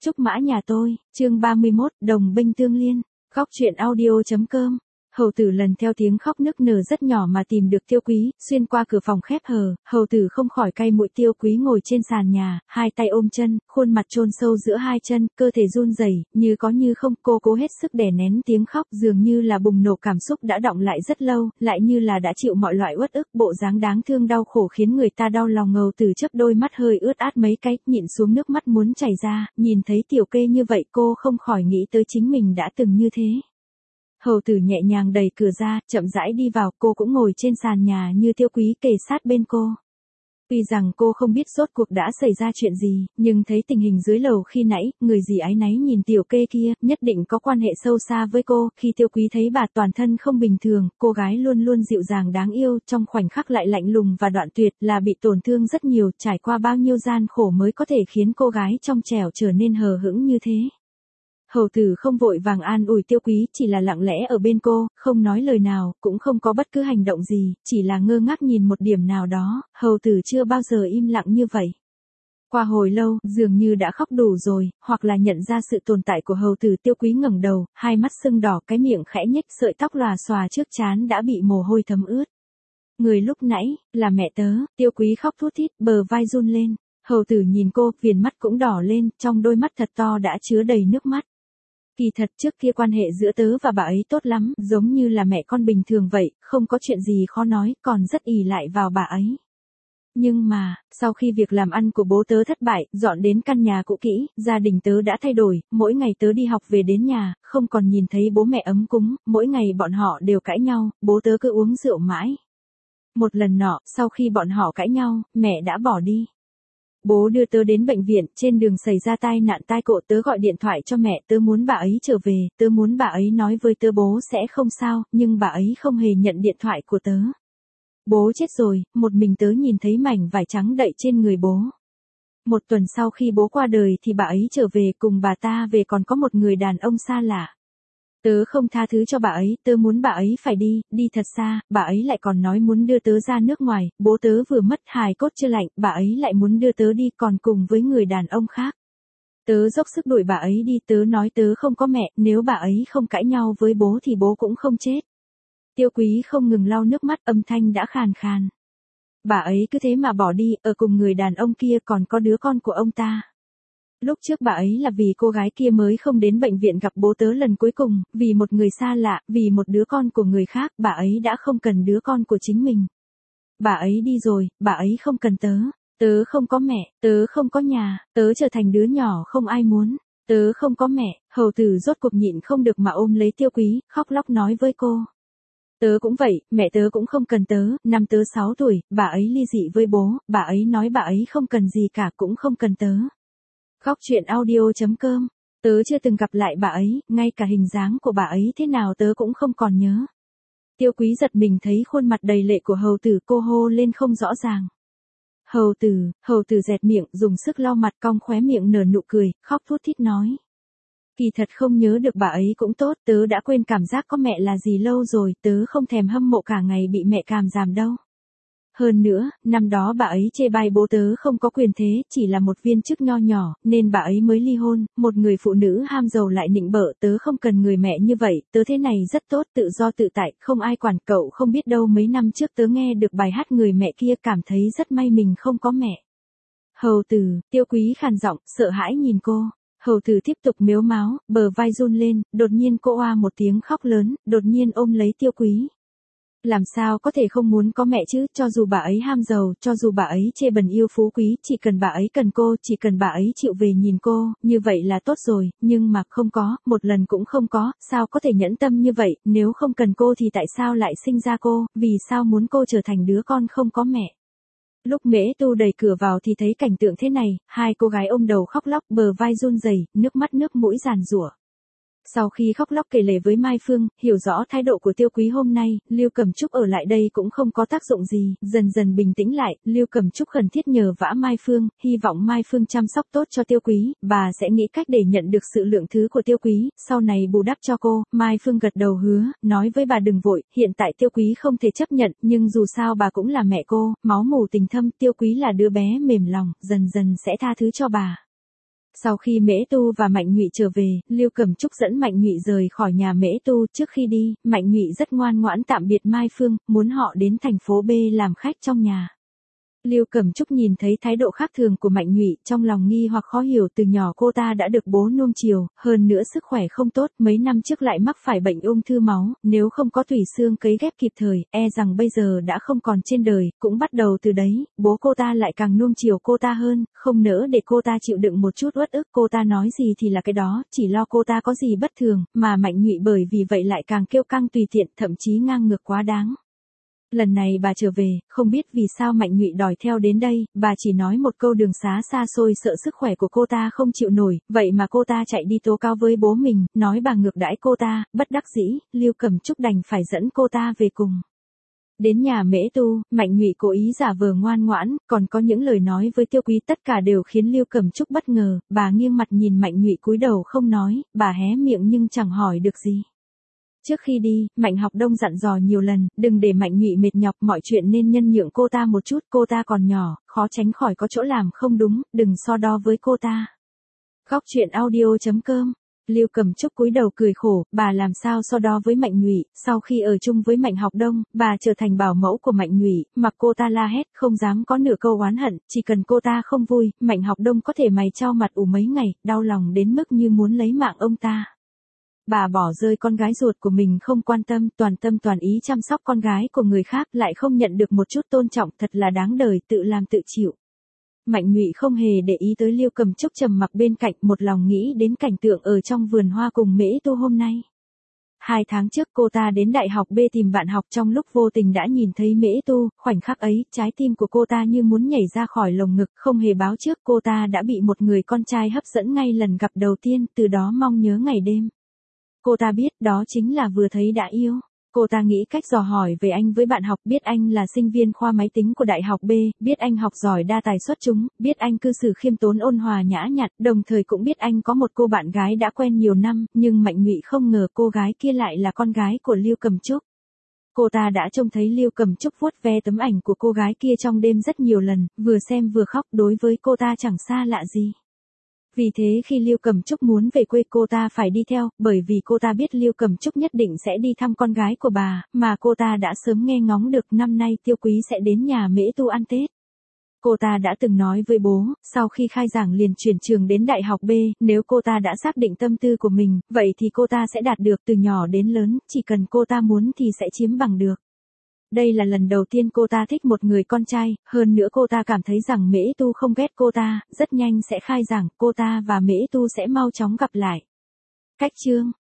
Trúc Mã nhà tôi, chương 31, đồng binh tương liên, khóc chuyện audio.com. Hầu tử lần theo tiếng khóc nức nở rất nhỏ mà tìm được Tiêu Quý, xuyên qua cửa phòng khép hờ, hầu tử không khỏi cay mũi. Tiêu Quý ngồi trên sàn nhà, hai tay ôm chân, khuôn mặt chôn sâu giữa hai chân, cơ thể run rẩy, như có như không. Cô cố hết sức đè nén tiếng khóc, dường như là bùng nổ cảm xúc đã đọng lại rất lâu, lại như là đã chịu mọi loại uất ức. Bộ dáng đáng thương đau khổ khiến người ta đau lòng. Hầu tử chớp đôi mắt hơi ướt át mấy cái, nhịn xuống nước mắt muốn chảy ra. Nhìn thấy Tiểu Kê như vậy, cô không khỏi nghĩ tới chính mình đã từng như thế. Hầu tử nhẹ nhàng đẩy cửa ra, chậm rãi đi vào. Cô cũng ngồi trên sàn nhà như Tiêu Quý kề sát bên cô. Tuy rằng cô không biết rốt cuộc đã xảy ra chuyện gì, nhưng thấy tình hình dưới lầu khi nãy, người gì áy náy nhìn Tiểu Kê kia, nhất định có quan hệ sâu xa với cô. Khi Tiêu Quý thấy bà toàn thân không bình thường, cô gái luôn luôn dịu dàng đáng yêu, trong khoảnh khắc lại lạnh lùng và đoạn tuyệt, là bị tổn thương rất nhiều, trải qua bao nhiêu gian khổ mới có thể khiến cô gái trong trẻo trở nên hờ hững như thế. Hầu tử không vội vàng an ủi Tiêu Quý, chỉ là lặng lẽ ở bên cô, không nói lời nào, cũng không có bất cứ hành động gì, chỉ là ngơ ngác nhìn một điểm nào đó. Hầu tử chưa bao giờ im lặng như vậy. Qua hồi lâu, dường như đã khóc đủ rồi, hoặc là nhận ra sự tồn tại của hầu tử. Tiêu Quý ngẩng đầu, hai mắt sưng đỏ, cái miệng khẽ nhếch, sợi tóc lòa xòa trước trán đã bị mồ hôi thấm ướt. Người lúc nãy, là mẹ tớ. Tiêu Quý khóc thút thít, bờ vai run lên. Hầu tử nhìn cô, viền mắt cũng đỏ lên, trong đôi mắt thật to đã chứa đầy nước mắt. Kỳ thật trước kia quan hệ giữa tớ và bà ấy tốt lắm, giống như là mẹ con bình thường vậy, không có chuyện gì khó nói, còn rất ỷ lại vào bà ấy. Nhưng mà, sau khi việc làm ăn của bố tớ thất bại, dọn đến căn nhà cũ kỹ, gia đình tớ đã thay đổi, mỗi ngày tớ đi học về đến nhà, không còn nhìn thấy bố mẹ ấm cúng, mỗi ngày bọn họ đều cãi nhau, bố tớ cứ uống rượu mãi. Một lần nọ, sau khi bọn họ cãi nhau, mẹ đã bỏ đi. Bố đưa tớ đến bệnh viện, trên đường xảy ra tai nạn tai cộ. Tớ gọi điện thoại cho mẹ, tớ muốn bà ấy trở về, tớ muốn bà ấy nói với tớ bố sẽ không sao, nhưng bà ấy không hề nhận điện thoại của tớ. Bố chết rồi, một mình tớ nhìn thấy mảnh vải trắng đậy trên người bố. Một tuần sau khi bố qua đời thì bà ấy trở về, cùng bà ta về còn có một người đàn ông xa lạ. Tớ không tha thứ cho bà ấy, tớ muốn bà ấy phải đi thật xa, bà ấy lại còn nói muốn đưa tớ ra nước ngoài, bố tớ vừa mất, hài cốt chưa lạnh, bà ấy lại muốn đưa tớ đi còn cùng với người đàn ông khác. Tớ dốc sức đuổi bà ấy đi, tớ nói tớ không có mẹ, nếu bà ấy không cãi nhau với bố thì bố cũng không chết. Tiêu Quý không ngừng lau nước mắt, âm thanh đã khàn khàn. Bà ấy cứ thế mà bỏ đi, ở cùng người đàn ông kia, còn có đứa con của ông ta. Lúc trước bà ấy là vì cô gái kia mới không đến bệnh viện gặp bố tớ lần cuối cùng, vì một người xa lạ, vì một đứa con của người khác, bà ấy đã không cần đứa con của chính mình. Bà ấy đi rồi, bà ấy không cần tớ. Tớ không có mẹ, tớ không có nhà, tớ trở thành đứa nhỏ không ai muốn. Tớ không có mẹ. Hầu tử rốt cuộc nhịn không được mà ôm lấy Tiêu Quý, khóc lóc nói với cô. Tớ cũng vậy, mẹ tớ cũng không cần tớ, năm tớ 6 tuổi, bà ấy ly dị với bố, bà ấy nói bà ấy không cần gì cả, cũng không cần tớ. Khóc chuyện audio.com. Tớ chưa từng gặp lại bà ấy, ngay cả hình dáng của bà ấy thế nào tớ cũng không còn nhớ. Tiêu Quý giật mình thấy khuôn mặt đầy lệ của hầu tử, cô hô lên không rõ ràng. Hầu tử dẹt miệng, dùng sức lau mặt, cong khóe miệng nở nụ cười, khóc thút thít nói. Kỳ thật không nhớ được bà ấy cũng tốt, tớ đã quên cảm giác có mẹ là gì lâu rồi, tớ không thèm hâm mộ cả ngày bị mẹ càm ràm đâu. Hơn nữa, năm đó bà ấy chê bai bố tớ không có quyền thế, chỉ là một viên chức nho nhỏ, nên bà ấy mới ly hôn, một người phụ nữ ham giàu lại nịnh bợ. Tớ không cần người mẹ như vậy, tớ thế này rất tốt, tự do tự tại, không ai quản. Cậu không biết đâu, mấy năm trước tớ nghe được bài hát người mẹ kia, cảm thấy rất may mình không có mẹ. Hầu tử. Tiêu Quý khàn giọng, sợ hãi nhìn cô. Hầu tử tiếp tục mếu máo, bờ vai run lên, đột nhiên cô oa một tiếng khóc lớn, đột nhiên ôm lấy Tiêu Quý. Làm sao có thể không muốn có mẹ chứ, cho dù bà ấy ham giàu, cho dù bà ấy chê bần yêu phú quý, chỉ cần bà ấy cần cô, chỉ cần bà ấy chịu về nhìn cô, như vậy là tốt rồi, nhưng mà không có, một lần cũng không có, sao có thể nhẫn tâm như vậy, nếu không cần cô thì tại sao lại sinh ra cô, vì sao muốn cô trở thành đứa con không có mẹ. Lúc Mễ Tu đẩy cửa vào thì thấy cảnh tượng thế này, hai cô gái ôm đầu khóc lóc, bờ vai run rẩy, nước mắt nước mũi giàn giụa. Sau khi khóc lóc kể lể với Mai Phương, hiểu rõ thái độ của Tiêu Quý hôm nay, Lưu Cẩm Trúc ở lại đây cũng không có tác dụng gì, dần dần bình tĩnh lại, Lưu Cẩm Trúc khẩn thiết nhờ vả Mai Phương, hy vọng Mai Phương chăm sóc tốt cho Tiêu Quý, bà sẽ nghĩ cách để nhận được sự lượng thứ của Tiêu Quý, sau này bù đắp cho cô. Mai Phương gật đầu hứa, nói với bà đừng vội, hiện tại Tiêu Quý không thể chấp nhận, nhưng dù sao bà cũng là mẹ cô, máu mủ tình thâm, Tiêu Quý là đứa bé mềm lòng, dần dần sẽ tha thứ cho bà. Sau khi Mễ Tu và Mạnh Nhụy trở về, Lưu Cẩm Trúc dẫn Mạnh Nhụy rời khỏi nhà Mễ Tu. Trước khi đi, Mạnh Nhụy rất ngoan ngoãn tạm biệt Mai Phương, muốn họ đến thành phố B làm khách trong nhà. Lưu Cẩm Trúc nhìn thấy thái độ khác thường của Mạnh Nhụy, trong lòng nghi hoặc khó hiểu, từ nhỏ cô ta đã được bố nuông chiều, hơn nữa sức khỏe không tốt, mấy năm trước lại mắc phải bệnh ung thư máu, nếu không có tủy xương cấy ghép kịp thời, e rằng bây giờ đã không còn trên đời. Cũng bắt đầu từ đấy, bố cô ta lại càng nuông chiều cô ta hơn, không nỡ để cô ta chịu đựng một chút uất ức, cô ta nói gì thì là cái đó, chỉ lo cô ta có gì bất thường, mà Mạnh Nhụy bởi vì vậy lại càng kiêu căng tùy tiện, thậm chí ngang ngược quá đáng. Lần này bà trở về, không biết vì sao Mạnh Nhụy đòi theo đến đây, bà chỉ nói một câu đường xá xa xôi sợ sức khỏe của cô ta không chịu nổi, vậy mà cô ta chạy đi tố cáo với bố mình, nói bà ngược đãi cô ta, bất đắc dĩ, Lưu Cẩm Trúc đành phải dẫn cô ta về cùng. Đến nhà Mễ Tu, Mạnh Nhụy cố ý giả vờ ngoan ngoãn, còn có những lời nói với Tiêu Quý, tất cả đều khiến Lưu Cẩm Trúc bất ngờ, bà nghiêng mặt nhìn Mạnh Nhụy cúi đầu không nói, bà hé miệng nhưng chẳng hỏi được gì. Trước khi đi, Mạnh Học Đông dặn dò nhiều lần, đừng để Mạnh Nhụy mệt nhọc, mọi chuyện nên nhân nhượng cô ta một chút, cô ta còn nhỏ, khó tránh khỏi có chỗ làm không đúng, đừng so đo với cô ta. Góc truyện audio.com. Lưu Cẩm Trúc cúi đầu cười khổ, bà làm sao so đo với Mạnh Nhụy, sau khi ở chung với Mạnh Học Đông, bà trở thành bảo mẫu của Mạnh Nhụy, mặc cô ta la hét, không dám có nửa câu oán hận, chỉ cần cô ta không vui, Mạnh Học Đông có thể mày chau mặt ủ mấy ngày, đau lòng đến mức như muốn lấy mạng ông ta. Bà bỏ rơi con gái ruột của mình không quan tâm, toàn tâm toàn ý chăm sóc con gái của người khác, lại không nhận được một chút tôn trọng, thật là đáng đời, tự làm tự chịu. Mạnh Nhụy không hề để ý tới Lưu Cẩm Trúc trầm mặc bên cạnh, một lòng nghĩ đến cảnh tượng ở trong vườn hoa cùng Mễ Tu hôm nay. 2 tháng trước cô ta đến đại học B tìm bạn học, trong lúc vô tình đã nhìn thấy Mễ Tu, khoảnh khắc ấy, trái tim của cô ta như muốn nhảy ra khỏi lồng ngực, không hề báo trước cô ta đã bị một người con trai hấp dẫn ngay lần gặp đầu tiên, từ đó mong nhớ ngày đêm. Cô ta biết đó chính là vừa thấy đã yêu. Cô ta nghĩ cách dò hỏi về anh với bạn học, biết anh là sinh viên khoa máy tính của đại học B, biết anh học giỏi đa tài xuất chúng, biết anh cư xử khiêm tốn ôn hòa nhã nhặn, đồng thời cũng biết anh có một cô bạn gái đã quen nhiều năm, nhưng Mạnh Nhụy không ngờ cô gái kia lại là con gái của Lưu Cẩm Trúc. Cô ta đã trông thấy Lưu Cẩm Trúc vuốt ve tấm ảnh của cô gái kia trong đêm rất nhiều lần, vừa xem vừa khóc, đối với cô ta chẳng xa lạ gì. Vì thế khi Lưu Cẩm Trúc muốn về quê cô ta phải đi theo, bởi vì cô ta biết Lưu Cẩm Trúc nhất định sẽ đi thăm con gái của bà, mà cô ta đã sớm nghe ngóng được năm nay Tiêu Quý sẽ đến nhà Mễ Tu ăn Tết. Cô ta đã từng nói với bố, sau khi khai giảng liền chuyển trường đến đại học B, nếu cô ta đã xác định tâm tư của mình, vậy thì cô ta sẽ đạt được, từ nhỏ đến lớn, chỉ cần cô ta muốn thì sẽ chiếm bằng được. Đây là lần đầu tiên cô ta thích một người con trai, hơn nữa cô ta cảm thấy rằng Mễ Tu không ghét cô ta, rất nhanh sẽ khai giảng, cô ta và Mễ Tu sẽ mau chóng gặp lại. Cách chương